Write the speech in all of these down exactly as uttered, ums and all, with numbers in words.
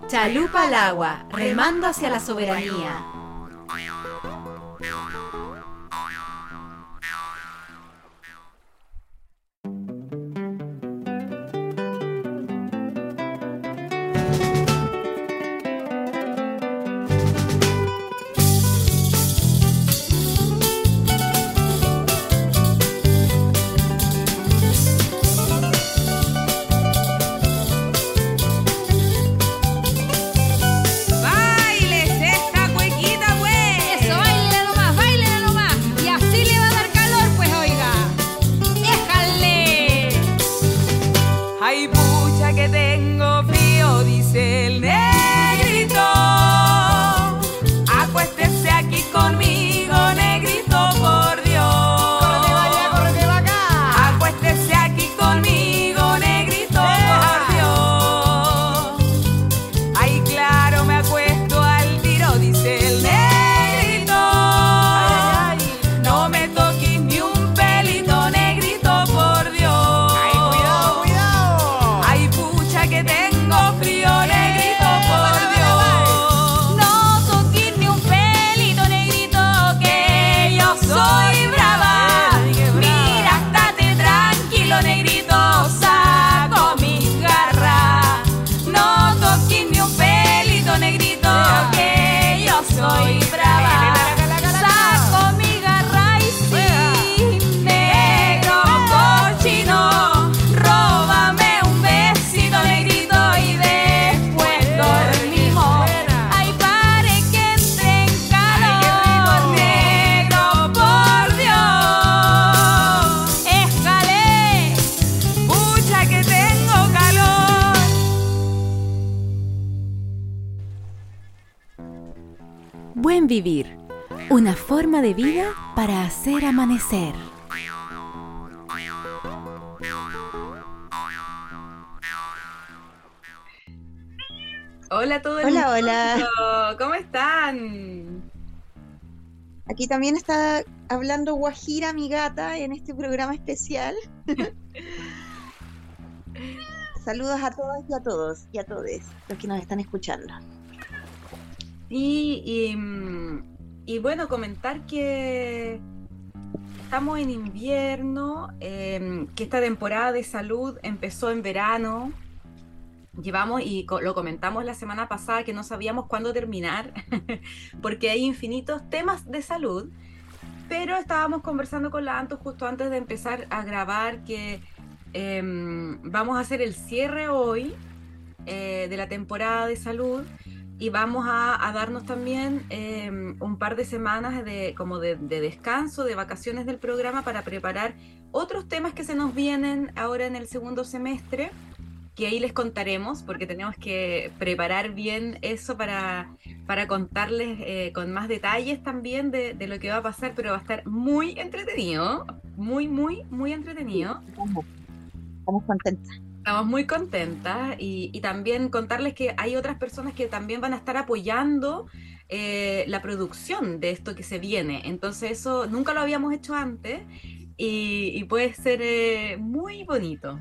Chalupa al agua, remando hacia la soberanía. Buen vivir, una forma de vida para hacer amanecer. Hola a todos. Hola, hola. ¿Cómo están? Aquí también está hablando Guajira, mi gata, en este programa especial. Saludos a todas y a todos y a todes los que nos están escuchando. Y, y, y bueno, comentar que estamos en invierno, eh, que esta temporada de salud empezó en verano. Llevamos, y co- lo comentamos la semana pasada, que no sabíamos cuándo terminar, porque hay infinitos temas de salud, pero estábamos conversando con la Anto justo antes de empezar a grabar que eh, vamos a hacer el cierre hoy eh, de la temporada de salud. Y vamos a, a darnos también eh, un par de semanas de, como de, de descanso, de vacaciones del programa para preparar otros temas que se nos vienen ahora en el segundo semestre, que ahí les contaremos, porque tenemos que preparar bien eso para, para contarles eh, con más detalles también de, de lo que va a pasar, pero va a estar muy entretenido, muy, muy, muy entretenido. Estamos, estamos contentas. Estamos muy contentas y, y también contarles que hay otras personas que también van a estar apoyando eh, la producción de esto que se viene. Entonces eso nunca lo habíamos hecho antes y, y puede ser eh, muy bonito.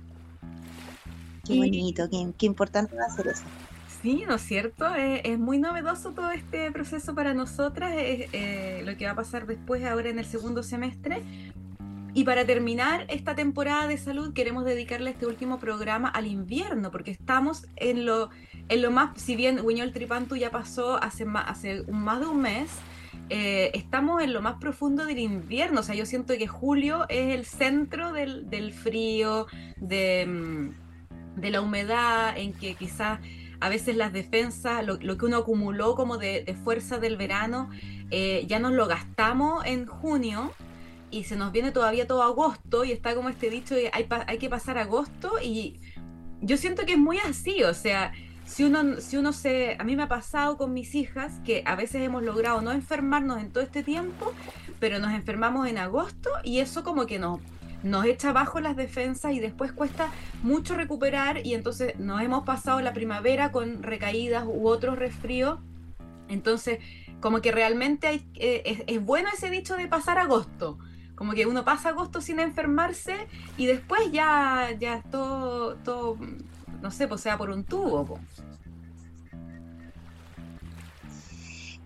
Qué Y bonito, qué, qué importante va a ser eso. sí, ¿no es cierto? Es, es muy novedoso todo este proceso para nosotras, es, eh, lo que va a pasar después ahora en el segundo semestre. Y para terminar esta temporada de salud queremos dedicarle este último programa al invierno, porque estamos en lo, en lo más, si bien Huiñol Tripantu ya pasó hace más, hace un- más de un mes, eh, estamos en lo más profundo del invierno. O sea, yo siento que julio es el centro del, del frío, de, mm, de la humedad, en que quizás a veces las defensas, lo, lo que uno acumuló como de, de fuerza del verano, eh, ya nos lo gastamos en junio y se nos viene todavía todo agosto y está como este dicho de hay, pa- hay que pasar agosto y yo siento que es muy así, o sea, si uno, si uno se... A mí me ha pasado con mis hijas que a veces hemos logrado no enfermarnos en todo este tiempo, pero nos enfermamos en agosto y eso como que nos, nos echa abajo las defensas y después cuesta mucho recuperar y entonces nos hemos pasado la primavera con recaídas u otros resfríos. Entonces, como que realmente hay, eh, es, es bueno ese dicho de pasar agosto. Como que uno pasa agosto sin enfermarse y después ya, ya todo, todo, no sé, pues sea por un tubo. Po.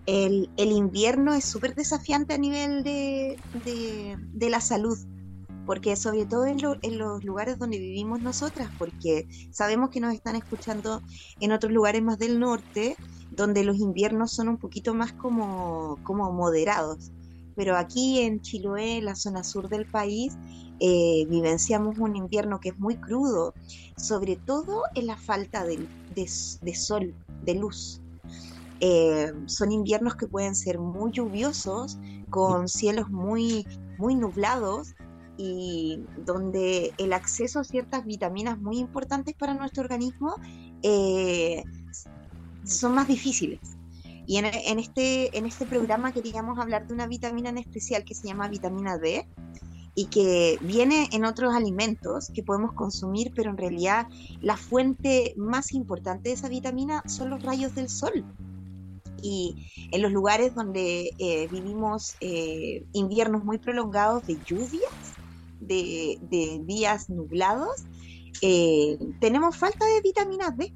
El, el invierno es súper desafiante a nivel de, de, de la salud, porque sobre todo en, lo, en los lugares donde vivimos nosotras, porque sabemos que nos están escuchando en otros lugares más del norte, donde los inviernos son un poquito más como, como moderados. Pero aquí en Chiloé, en la zona sur del país, eh, vivenciamos un invierno que es muy crudo, sobre todo en la falta de, de, de sol, de luz. Eh, son inviernos que pueden ser muy lluviosos, con cielos muy, muy nublados, y donde el acceso a ciertas vitaminas muy importantes para nuestro organismo eh, son más difíciles. Y en, en, este, en este programa queríamos hablar de una vitamina en especial que se llama vitamina D, y que viene en otros alimentos que podemos consumir, pero en realidad la fuente más importante de esa vitamina son los rayos del sol. Y en los lugares donde eh, vivimos eh, inviernos muy prolongados de lluvias, de, de días nublados, eh, tenemos falta de vitamina D.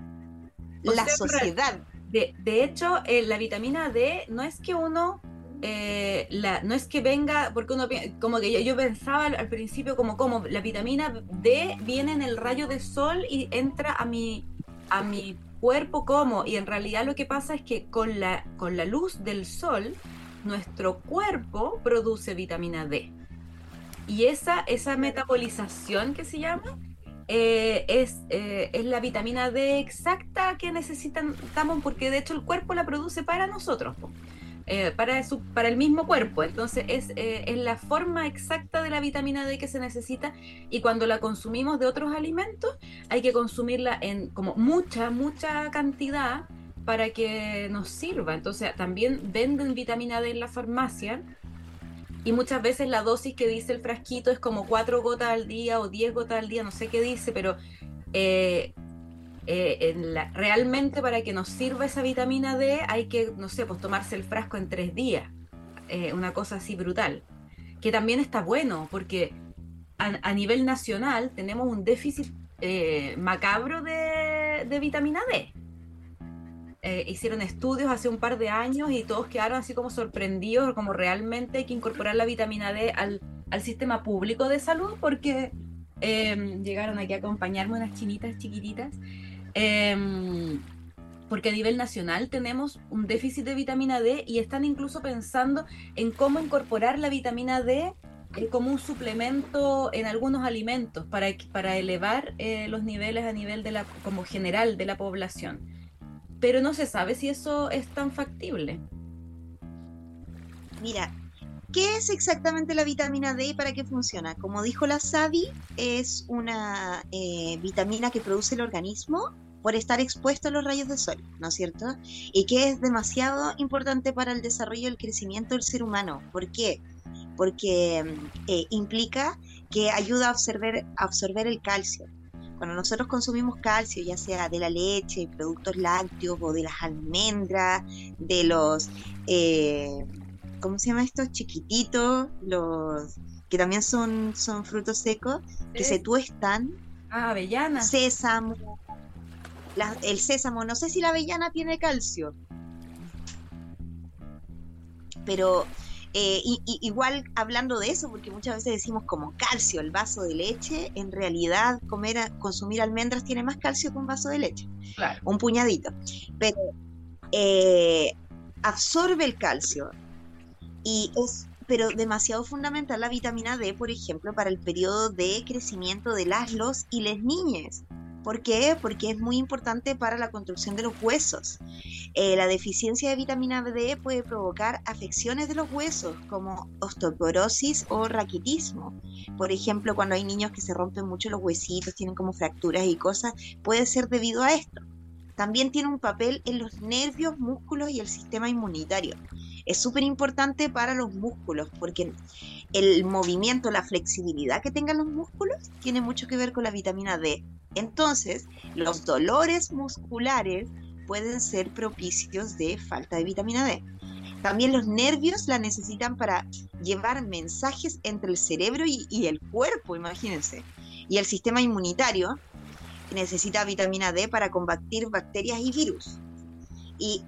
O La sea, sociedad. De, de hecho, eh, la vitamina D no es que uno, eh, la, no es que venga, porque uno, como que yo, yo pensaba al, al principio como, como la vitamina D viene en el rayo de sol y entra a mi, a mi cuerpo como, y en realidad lo que pasa es que con la, con la luz del sol, nuestro cuerpo produce vitamina D. Y esa, esa metabolización que se llama, Eh, es, eh, es la vitamina D exacta que necesitamos, porque de hecho el cuerpo la produce para nosotros, eh, para, su, para el mismo cuerpo. Entonces es, eh, es la forma exacta de la vitamina D que se necesita, y cuando la consumimos de otros alimentos hay que consumirla en como mucha, mucha cantidad para que nos sirva. Entonces también venden vitamina D en la farmacia, y muchas veces la dosis que dice el frasquito es como cuatro gotas al día o diez gotas al día, no sé qué dice, pero eh, eh, en la, realmente para que nos sirva esa vitamina D hay que, no sé, pues tomarse el frasco en tres días, eh, una cosa así brutal, que también está bueno, porque a, a nivel nacional tenemos un déficit eh, macabro de, de vitamina D. Eh, hicieron estudios hace un par de años y todos quedaron así como sorprendidos, como realmente hay que incorporar la vitamina D al, al sistema público de salud, porque eh, llegaron aquí a acompañarme unas chinitas chiquititas, eh, porque a nivel nacional tenemos un déficit de vitamina D, y están incluso pensando en cómo incorporar la vitamina D eh, como un suplemento en algunos alimentos para, para elevar eh, los niveles a nivel de la, como general de la población. Pero no se sabe si eso es tan factible. Mira, ¿qué es exactamente la vitamina D y para qué funciona? Como dijo la Sadi, es una eh, vitamina que produce el organismo por estar expuesto a los rayos del sol, ¿no es cierto? Y que es demasiado importante para el desarrollo y el crecimiento del ser humano. ¿Por qué? Porque eh, implica que ayuda a absorber, a absorber el calcio. Cuando nosotros consumimos calcio, ya sea de la leche, productos lácteos o de las almendras, de los, eh, ¿cómo se llama estos? Chiquititos, los que también son, son frutos secos, que ¿Eh? se tuestan. Ah, avellana. Sésamo. La, el sésamo, no sé si la avellana tiene calcio, pero... Eh, y, y, igual hablando de eso, porque muchas veces decimos como calcio, el vaso de leche, en realidad comer a, consumir almendras tiene más calcio que un vaso de leche, claro. Un puñadito, pero eh, absorbe el calcio, y es pero demasiado fundamental la vitamina D, por ejemplo, para el periodo de crecimiento de las, los y las niñas. ¿Por qué? Porque es muy importante para la construcción de los huesos. Eh, la deficiencia de vitamina D puede provocar afecciones de los huesos, como osteoporosis o raquitismo. Por ejemplo, cuando hay niños que se rompen mucho los huesitos, tienen como fracturas y cosas, puede ser debido a esto. También tiene un papel en los nervios, músculos y el sistema inmunitario. Es súper importante para los músculos, porque el movimiento, la flexibilidad que tengan los músculos tiene mucho que ver con la vitamina D. Entonces, los dolores musculares pueden ser propicios de falta de vitamina D. También los nervios la necesitan para llevar mensajes entre el cerebro y, y el cuerpo, imagínense. Y el sistema inmunitario necesita vitamina D para combatir bacterias y virus. Y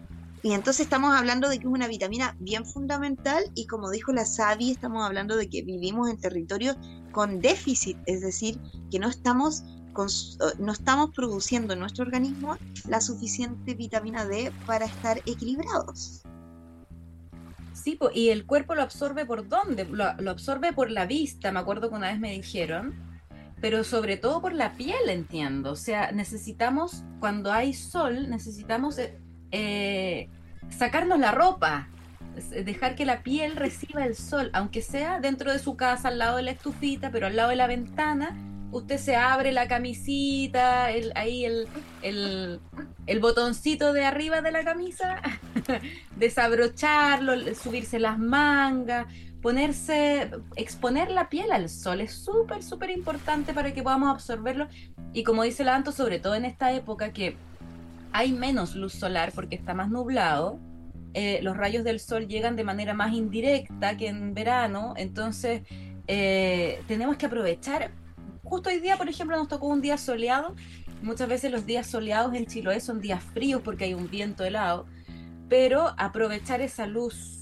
Y entonces estamos hablando de que es una vitamina bien fundamental y como dijo la Sabi, estamos hablando de que vivimos en territorios con déficit, es decir, que no estamos, con, no estamos produciendo en nuestro organismo la suficiente vitamina D para estar equilibrados. Sí, po, y el cuerpo lo absorbe ¿por dónde? Lo, lo absorbe por la vista, me acuerdo que una vez me dijeron, pero sobre todo por la piel, entiendo. O sea, necesitamos, cuando hay sol, necesitamos eh, eh, sacarnos la ropa, dejar que la piel reciba el sol, aunque sea dentro de su casa, al lado de la estufita, pero al lado de la ventana, usted se abre la camisita, el, ahí el, el, el botoncito de arriba de la camisa, desabrocharlo, subirse las mangas, ponerse, exponer la piel al sol, es súper, súper importante para que podamos absorberlo. Y como dice la Anto, sobre todo en esta época que hay menos luz solar porque está más nublado, eh, los rayos del sol llegan de manera más indirecta que en verano, entonces eh, tenemos que aprovechar. Justo hoy día, por ejemplo, nos tocó un día soleado. Muchas veces los días soleados en Chiloé son días fríos porque hay un viento helado, pero aprovechar esa luz.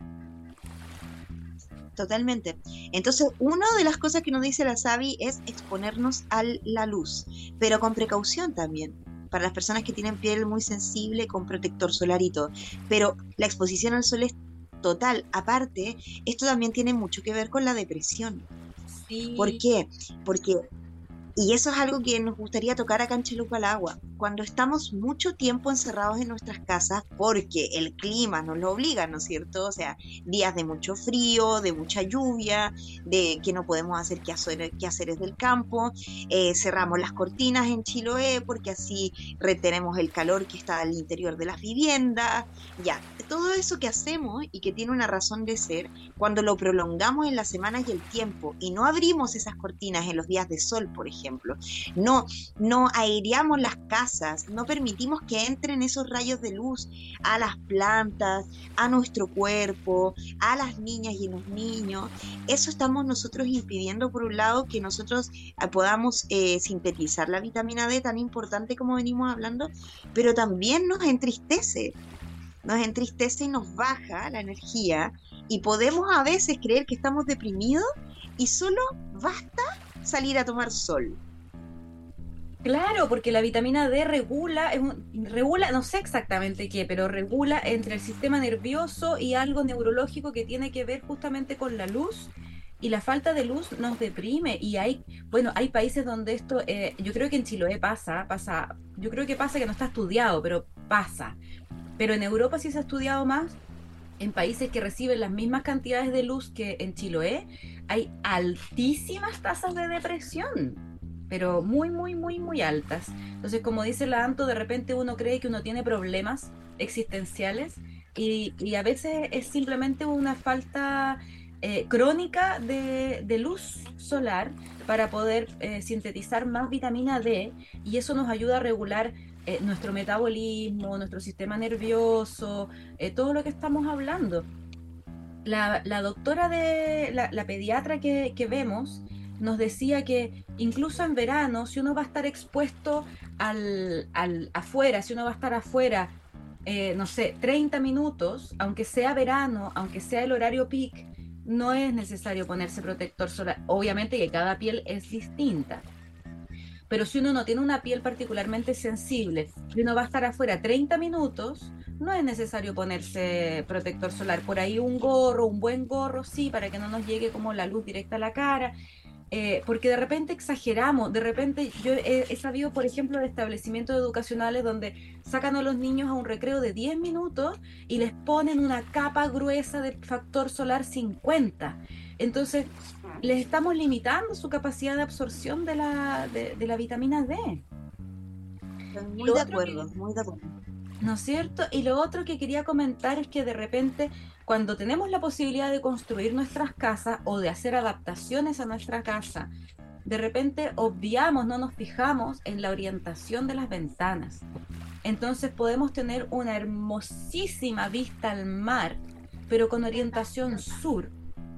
Totalmente. Entonces, una de las cosas que nos dice la Sabi es exponernos a la luz, pero con precaución también, para las personas que tienen piel muy sensible, con protector solar y todo. Pero la exposición al sol es total. Aparte, esto también tiene mucho que ver con la depresión. Sí. ¿Por qué? Porque, y eso es algo que nos gustaría tocar acá en Chalupa al Agua, cuando estamos mucho tiempo encerrados en nuestras casas, porque el clima nos lo obliga, ¿no es cierto? O sea, días de mucho frío, de mucha lluvia, de que no podemos hacer quehaceres del campo, eh, cerramos las cortinas en Chiloé, porque así retenemos el calor que está al interior de las viviendas, ya, todo eso que hacemos y que tiene una razón de ser, cuando lo prolongamos en las semanas y el tiempo, y no abrimos esas cortinas en los días de sol, por ejemplo, no, no aireamos las casas, no permitimos que entren esos rayos de luz a las plantas, a nuestro cuerpo, a las niñas y los niños, eso estamos nosotros impidiendo, por un lado, que nosotros podamos eh, sintetizar la vitamina D tan importante como venimos hablando, pero también nos entristece, nos entristece y nos baja la energía y podemos a veces creer que estamos deprimidos y solo basta salir a tomar sol. Claro, porque la vitamina D regula, es un, regula, no sé exactamente qué, pero regula entre el sistema nervioso y algo neurológico que tiene que ver justamente con la luz. Y la falta de luz nos deprime. Y hay, bueno, hay países donde esto, eh, yo creo que en Chiloé pasa, pasa, yo creo que pasa que no está estudiado, pero pasa. Pero en Europa sí se ha estudiado más. En países que reciben las mismas cantidades de luz que en Chiloé, hay altísimas tasas de depresión, pero muy, muy, muy, muy altas. Entonces, como dice la Anto, de repente uno cree que uno tiene problemas existenciales y, y a veces es simplemente una falta eh, crónica de, de luz solar para poder eh, sintetizar más vitamina D, y eso nos ayuda a regular eh, nuestro metabolismo, nuestro sistema nervioso, eh, todo lo que estamos hablando. La, la doctora de la, la pediatra que, que vemos nos decía que incluso en verano, si uno va a estar expuesto al, al afuera, si uno va a estar afuera, eh, no sé, treinta minutos, aunque sea verano, aunque sea el horario peak, no es necesario ponerse protector solar. Obviamente que cada piel es distinta, pero si uno no tiene una piel particularmente sensible y uno va a estar afuera treinta minutos, no es necesario ponerse protector solar. Por ahí un gorro, un buen gorro, sí, para que no nos llegue como la luz directa a la cara, eh, porque de repente exageramos. De repente yo he, he sabido, por ejemplo, de establecimientos educacionales donde sacan a los niños a un recreo de diez minutos y les ponen una capa gruesa de factor solar cincuenta. Entonces les estamos limitando su capacidad de absorción de la, de, de la vitamina D. Muy de acuerdo, que, muy de acuerdo. ¿No es cierto? Y lo otro que quería comentar es que de repente, cuando tenemos la posibilidad de construir nuestras casas o de hacer adaptaciones a nuestra casa, de repente obviamos, no nos fijamos en la orientación de las ventanas. Entonces podemos tener una hermosísima vista al mar, pero con orientación sur.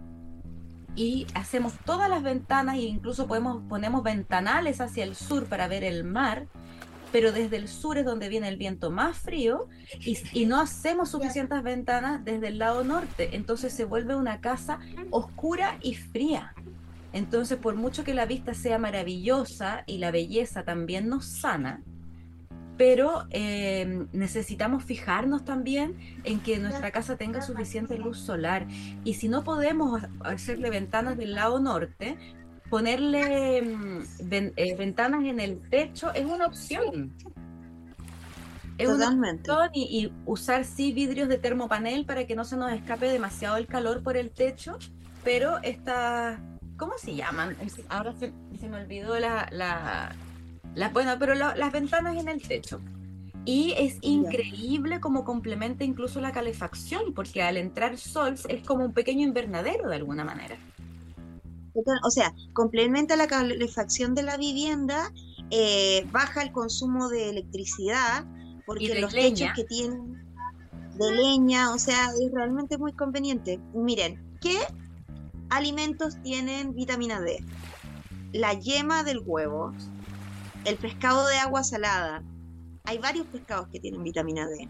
Y hacemos todas las ventanas e incluso podemos, ponemos ventanales hacia el sur para ver el mar, pero desde el sur es donde viene el viento más frío y, y no hacemos suficientes ventanas desde el lado norte, entonces se vuelve una casa oscura y fría. Entonces, por mucho que la vista sea maravillosa y la belleza también nos sana, pero eh, necesitamos fijarnos también en que nuestra casa tenga suficiente luz solar. Y si no podemos hacerle ventanas del lado norte, ponerle mm, ven- eh, ventanas en el techo es una opción. Es una Totalmente. opción y, y usar sí vidrios de termopanel para que no se nos escape demasiado el calor por el techo, pero esta, ¿cómo se llaman? Es- Ahora se, se me olvidó la, la, la- bueno, pero la- las ventanas en el techo. Y es Ya. increíble cómo complementa incluso la calefacción, porque al entrar sol es como un pequeño invernadero de alguna manera. Total- O sea, complementa la calefacción de la vivienda, eh, baja el consumo de electricidad, Y porque de los techos leña, que tienen de leña, o sea, es realmente muy conveniente. Miren, ¿qué alimentos tienen vitamina D? La yema del huevo, el pescado de agua salada. Hay varios pescados que tienen vitamina D.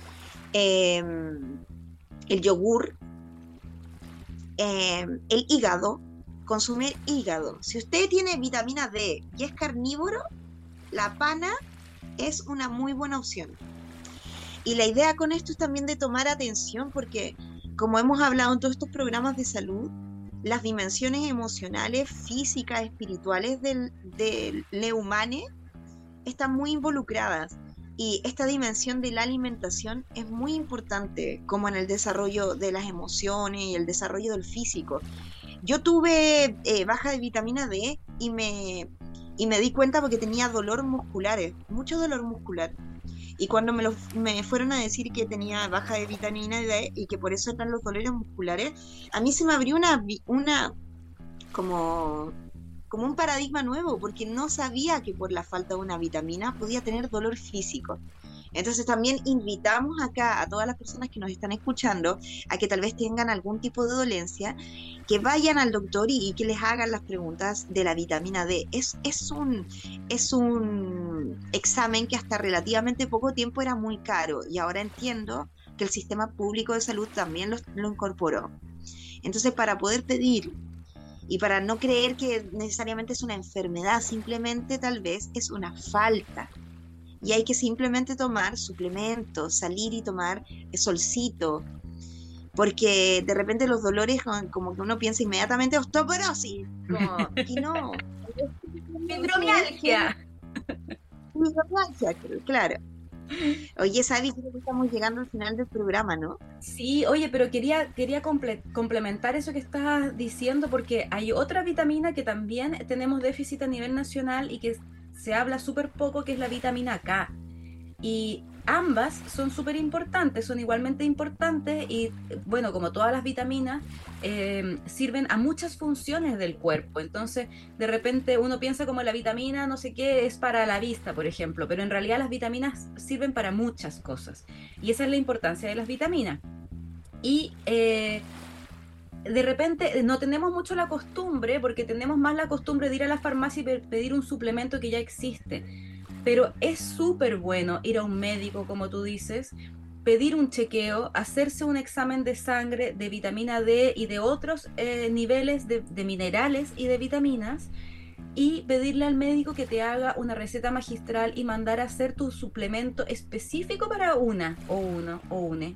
Em, el yogur, em, el hígado, consumir hígado. Si usted tiene vitamina D y es carnívoro, la pana es una muy buena opción. Y la idea con esto es también de tomar atención porque, como hemos hablado en todos estos programas de salud, las dimensiones emocionales, físicas, espirituales del, del le humane están muy involucradas. Y esta dimensión de la alimentación es muy importante, como en el desarrollo de las emociones y el desarrollo del físico. Yo tuve eh, baja de vitamina D y me, y me di cuenta porque tenía dolor musculares, mucho dolor muscular. Y cuando me, lo, me fueron a decir que tenía baja de vitamina D y que por eso eran los dolores musculares, a mí se me abrió una, vi- una como, como un paradigma nuevo, porque no sabía que por la falta de una vitamina podía tener dolor físico. Entonces también invitamos acá a todas las personas que nos están escuchando a que tal vez tengan algún tipo de dolencia, que vayan al doctor y, y que les hagan las preguntas de la vitamina D. Es, es, un, es un examen que hasta relativamente poco tiempo era muy caro y ahora entiendo que el sistema público de salud también lo, lo incorporó. Entonces, para poder pedir y para no creer que necesariamente es una enfermedad, simplemente tal vez es una falta. Y hay que simplemente tomar suplementos, salir y tomar solcito, porque de repente los dolores con- como que uno piensa inmediatamente osteoporosis, como, y no, es simplemente que fibromialgia. fibromialgia, claro. Oye, Sabi, creo que estamos llegando al final del programa, ¿no? Sí, oye, pero quería, quería comple- complementar eso que estás diciendo porque hay otra vitamina que también tenemos déficit a nivel nacional y que se habla súper poco, que es la vitamina K. Y ambas son súper importantes, son igualmente importantes y, bueno, como todas las vitaminas, eh, sirven a muchas funciones del cuerpo. Entonces, de repente uno piensa como la vitamina, no sé qué, es para la vista, por ejemplo, pero en realidad las vitaminas sirven para muchas cosas. Y esa es la importancia de las vitaminas. Y eh, de repente no tenemos mucho la costumbre, porque tenemos más la costumbre de ir a la farmacia y pe- pedir un suplemento que ya existe. Pero es súper bueno ir a un médico, como tú dices, pedir un chequeo, hacerse un examen de sangre de vitamina D y de otros eh, niveles de, de minerales y de vitaminas y pedirle al médico que te haga una receta magistral y mandar a hacer tu suplemento específico para una o uno o une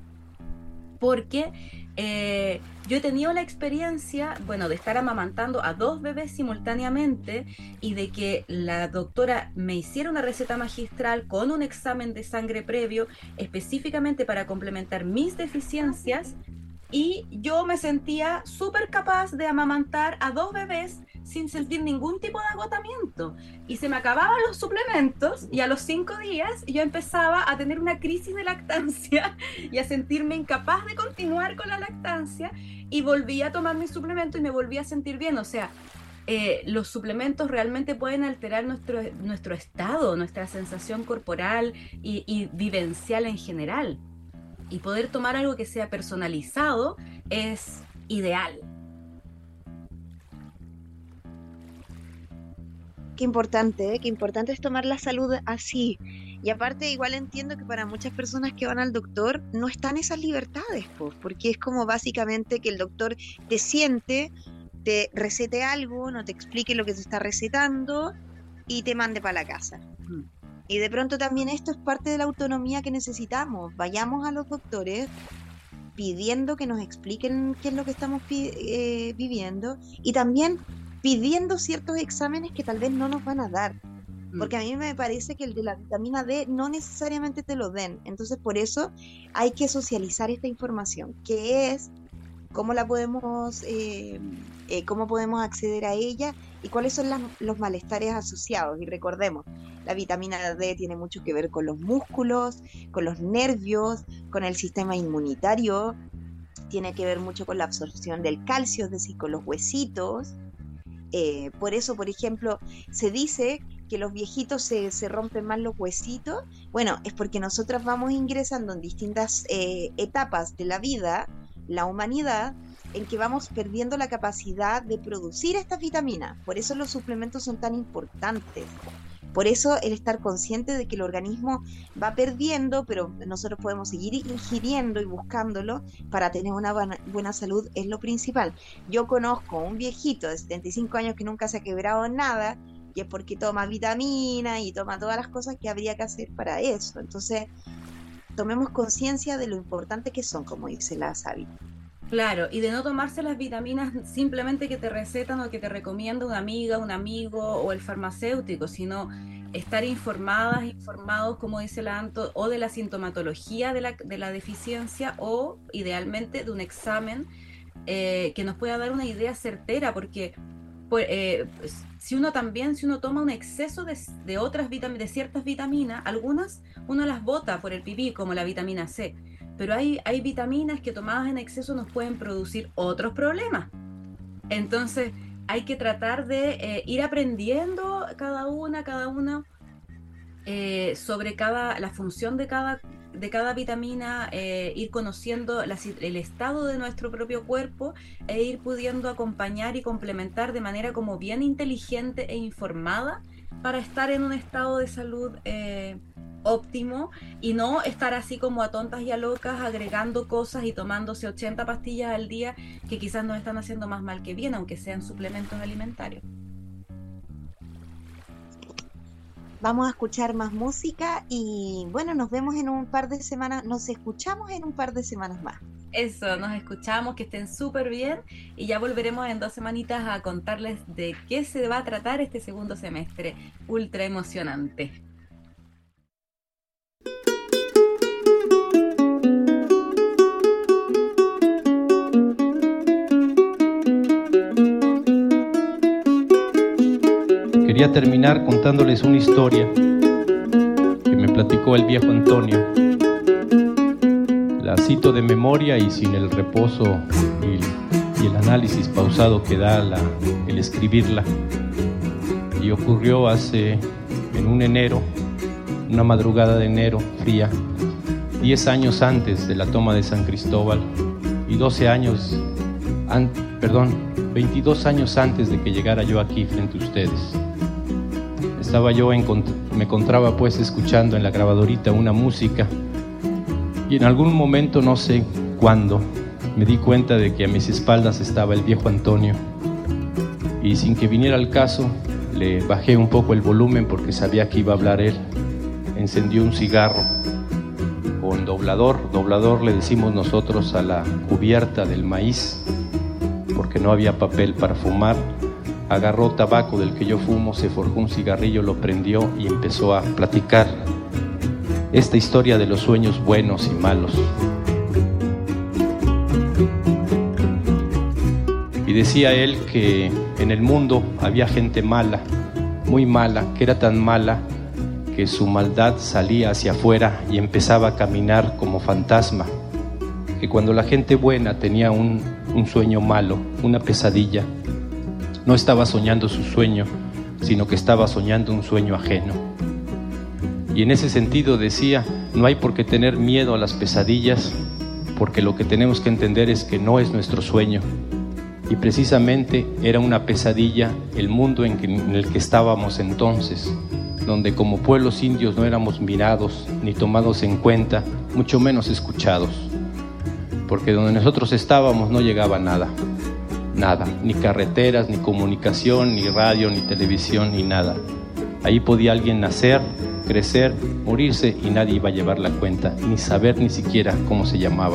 porque eh, yo he tenido la experiencia, bueno, de estar amamantando a dos bebés simultáneamente y de que la doctora me hiciera una receta magistral con un examen de sangre previo específicamente para complementar mis deficiencias y yo me sentía súper capaz de amamantar a dos bebés sin sentir ningún tipo de agotamiento. Y se me acababan los suplementos y a los cinco días yo empezaba a tener una crisis de lactancia y a sentirme incapaz de continuar con la lactancia y volví a tomar mi suplemento y me volví a sentir bien. O sea, eh, los suplementos realmente pueden alterar nuestro, nuestro estado, nuestra sensación corporal y, y vivencial en general. Y poder tomar algo que sea personalizado es ideal. Qué importante, ¿eh? Qué importante es tomar la salud así. Y aparte, igual entiendo que para muchas personas que van al doctor no están esas libertades, pues, porque es como básicamente que el doctor te siente, te recete algo, no te explique lo que te está recetando y te mande para la casa. Mm. Y de pronto también esto es parte de la autonomía que necesitamos. Vayamos a los doctores pidiendo que nos expliquen qué es lo que estamos pi- eh, viviendo y también pidiendo ciertos exámenes que tal vez no nos van a dar. Porque a mí me parece que el de la vitamina D no necesariamente te lo den. Entonces, por eso hay que socializar esta información. ¿Qué es? ¿Cómo la podemos, eh, eh, cómo podemos acceder a ella? ¿Y cuáles son las, los malestares asociados? Y recordemos, la vitamina D tiene mucho que ver con los músculos, con los nervios, con el sistema inmunitario. Tiene que ver mucho con la absorción del calcio, es decir, con los huesitos. Eh, por eso, por ejemplo, se dice que los viejitos se, se rompen más los huesitos. Bueno, es porque nosotras vamos ingresando en distintas eh, etapas de la vida, la humanidad, en que vamos perdiendo la capacidad de producir estas vitaminas. Por eso los suplementos son tan importantes. Por eso el estar consciente de que el organismo va perdiendo, pero nosotros podemos seguir ingiriendo y buscándolo para tener una buena, buena salud, es lo principal. Yo conozco un viejito de setenta y cinco años que nunca se ha quebrado nada, y es porque toma vitamina y toma todas las cosas que habría que hacer para eso. Entonces, tomemos conciencia de lo importante que son, como dice la Sabi. Claro, y de no tomarse las vitaminas simplemente que te recetan o que te recomienda una amiga, un amigo o el farmacéutico, sino estar informadas, informados, como dice la Anto, o de la sintomatología de la, de la deficiencia o, idealmente, de un examen eh, que nos pueda dar una idea certera, porque pues, eh, si uno también, si uno toma un exceso de, de otras vitaminas, de ciertas vitaminas, algunas uno las bota por el pipí, como la vitamina C. Pero hay, hay vitaminas que tomadas en exceso nos pueden producir otros problemas. Entonces hay que tratar de eh, ir aprendiendo cada una, cada una eh, sobre cada, la función de cada, de cada vitamina, eh, ir conociendo la, el estado de nuestro propio cuerpo e ir pudiendo acompañar y complementar de manera como bien inteligente e informada para estar en un estado de salud eh, óptimo y no estar así como a tontas y a locas agregando cosas y tomándose ochenta pastillas al día que quizás nos están haciendo más mal que bien, aunque sean suplementos alimentarios. Vamos a escuchar más música y bueno, nos vemos en un par de semanas, nos escuchamos en un par de semanas más. Eso, nos escuchamos, que estén súper bien y ya volveremos en dos semanitas a contarles de qué se va a tratar este segundo semestre, ultra emocionante. Quería terminar contándoles una historia que me platicó el viejo Antonio. La cito de memoria y sin el reposo y, y el análisis pausado que da la, el escribirla. Y ocurrió hace, en un enero, una madrugada de enero fría, diez años antes de la toma de San Cristóbal y doce años, an, perdón, veintidós años antes de que llegara yo aquí frente a ustedes. Estaba yo, en, me encontraba pues escuchando en la grabadorita una música y en algún momento, no sé cuándo, me di cuenta de que a mis espaldas estaba el viejo Antonio y sin que viniera al caso le bajé un poco el volumen porque sabía que iba a hablar él. Encendió un cigarro con doblador, doblador le decimos nosotros a la cubierta del maíz porque no había papel para fumar. Agarró tabaco del que yo fumo, se forjó un cigarrillo, lo prendió y empezó a platicar esta historia de los sueños buenos y malos. Y decía él que en el mundo había gente mala, muy mala, que era tan mala que su maldad salía hacia afuera y empezaba a caminar como fantasma, que cuando la gente buena tenía un, un sueño malo, una pesadilla, no estaba soñando su sueño, sino que estaba soñando un sueño ajeno. Y en ese sentido decía, no hay por qué tener miedo a las pesadillas, porque lo que tenemos que entender es que no es nuestro sueño, y precisamente era una pesadilla el mundo en, que, en el que estábamos entonces, donde como pueblos indios no éramos mirados ni tomados en cuenta, mucho menos escuchados, porque donde nosotros estábamos no llegaba nada, nada, ni carreteras, ni comunicación, ni radio, ni televisión, ni nada. Ahí podía alguien nacer, crecer, morirse y nadie iba a llevar la cuenta, ni saber ni siquiera cómo se llamaba.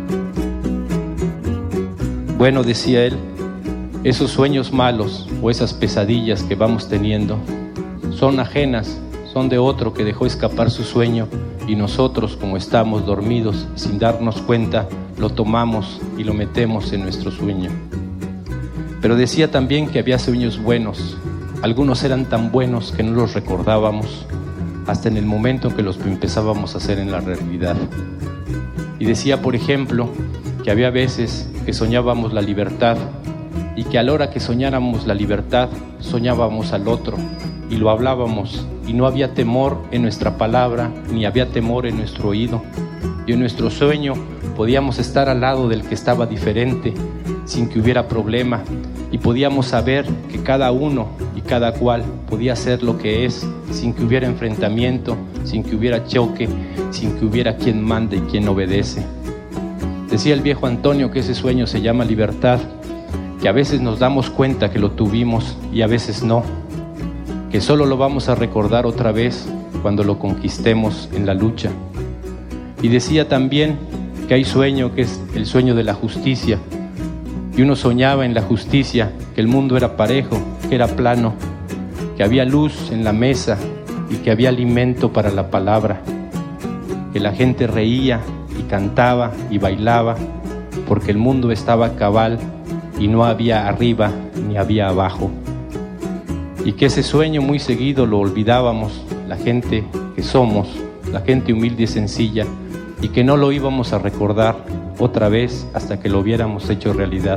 Bueno, decía él, esos sueños malos o esas pesadillas que vamos teniendo son ajenas, son de otro que dejó escapar su sueño y nosotros, como estamos dormidos, sin darnos cuenta, lo tomamos y lo metemos en nuestro sueño. Pero decía también que había sueños buenos. Algunos eran tan buenos que no los recordábamos hasta en el momento en que los empezábamos a hacer en la realidad. Y decía, por ejemplo, que había veces que soñábamos la libertad y que a la hora que soñáramos la libertad, soñábamos al otro y lo hablábamos y no había temor en nuestra palabra ni había temor en nuestro oído. Y en nuestro sueño podíamos estar al lado del que estaba diferente sin que hubiera problema y podíamos saber que cada uno y cada cual podía ser lo que es sin que hubiera enfrentamiento, sin que hubiera choque, sin que hubiera quien manda y quien obedece. Decía el viejo Antonio que ese sueño se llama libertad, que a veces nos damos cuenta que lo tuvimos y a veces no, que solo lo vamos a recordar otra vez cuando lo conquistemos en la lucha. Y decía también que hay sueño que es el sueño de la justicia, y uno soñaba en la justicia, que el mundo era parejo, que era plano, que había luz en la mesa y que había alimento para la palabra, que la gente reía y cantaba y bailaba, porque el mundo estaba cabal y no había arriba ni había abajo. Y que ese sueño muy seguido lo olvidábamos, la gente que somos, la gente humilde y sencilla, y que no lo íbamos a recordar otra vez hasta que lo hubiéramos hecho realidad.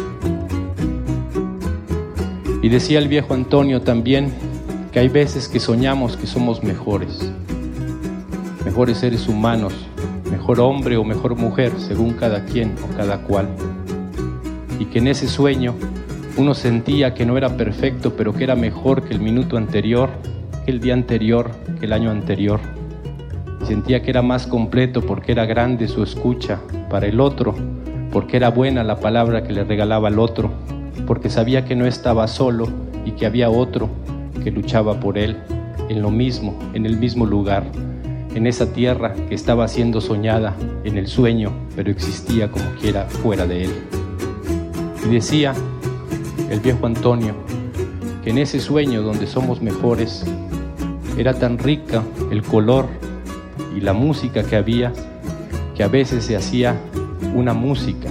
Y decía el viejo Antonio también que hay veces que soñamos que somos mejores, mejores seres humanos, mejor hombre o mejor mujer, según cada quien o cada cual. Y que en ese sueño uno sentía que no era perfecto, pero que era mejor que el minuto anterior, que el día anterior, que el año anterior. Sentía que era más completo porque era grande su escucha para el otro, porque era buena la palabra que le regalaba al otro, porque sabía que no estaba solo y que había otro que luchaba por él, en lo mismo, en el mismo lugar, en esa tierra que estaba siendo soñada en el sueño, pero existía como quiera fuera de él. Y decía el viejo Antonio que en ese sueño donde somos mejores, era tan rica el color y la música que había, que a veces se hacía una música.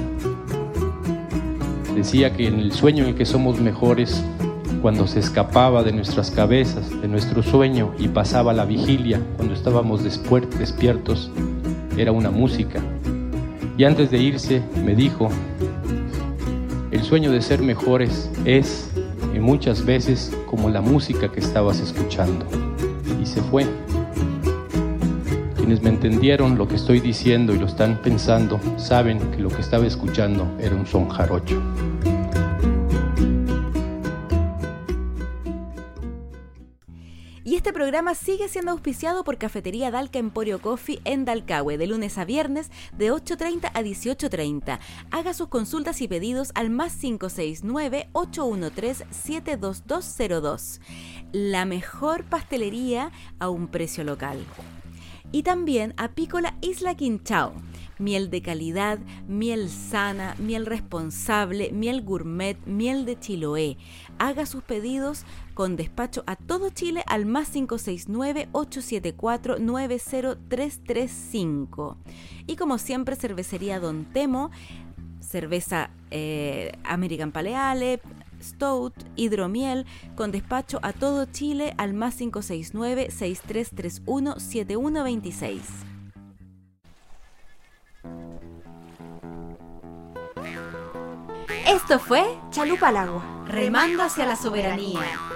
Decía que en el sueño en el que somos mejores, cuando se escapaba de nuestras cabezas, de nuestro sueño y pasaba la vigilia, cuando estábamos despiertos, era una música. Y antes de irse me dijo, el sueño de ser mejores es, y muchas veces, como la música que estabas escuchando. Y se fue. Quienes me entendieron lo que estoy diciendo y lo están pensando, saben que lo que estaba escuchando era un son jarocho. Y este programa sigue siendo auspiciado por Cafetería Dalca Emporio Coffee en Dalcahue, de lunes a viernes de ocho treinta a dieciocho treinta. Haga sus consultas y pedidos al más cinco seis nueve, ocho uno tres, siete dos dos cero dos. La mejor pastelería a un precio local. Y también Apícola Isla Quinchao. Miel de calidad, miel sana, miel responsable, miel gourmet, miel de Chiloé. Haga sus pedidos con despacho a todo Chile al más cinco seis nueve, ocho siete cuatro, nueve cero tres tres cinco. Y como siempre, Cervecería Don Temo, cerveza eh, American Pale Ale, Stout, hidromiel, con despacho a todo Chile al más cinco seis nueve, seis tres tres uno, siete uno dos seis. Esto fue Chalupa al Agua, Remando hacia la soberanía.